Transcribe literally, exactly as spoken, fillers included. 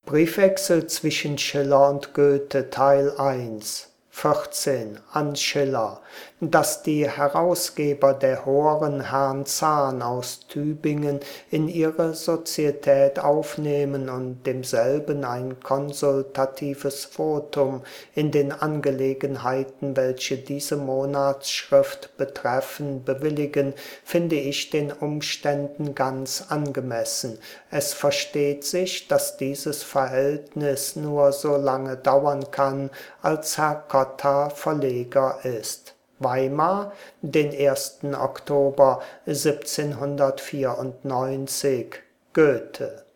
Briefwechsel zwischen Schiller und Goethe Teil eins vierzehn an Schiller, daß die Herausgeber der Horen Herrn Zahn aus Tübingen in ihre Sozietät aufnehmen und demselben ein konsultatives Votum in den Angelegenheiten, welche diese Monatsschrift betreffen, bewilligen, finde ich den Umständen ganz angemessen. Es versteht sich, dass dieses Verhältnis nur so lange dauern kann, als Herr Cotta Verleger ist. Weimar, den ersten Oktober siebzehnhundertvierundneunzig. Goethe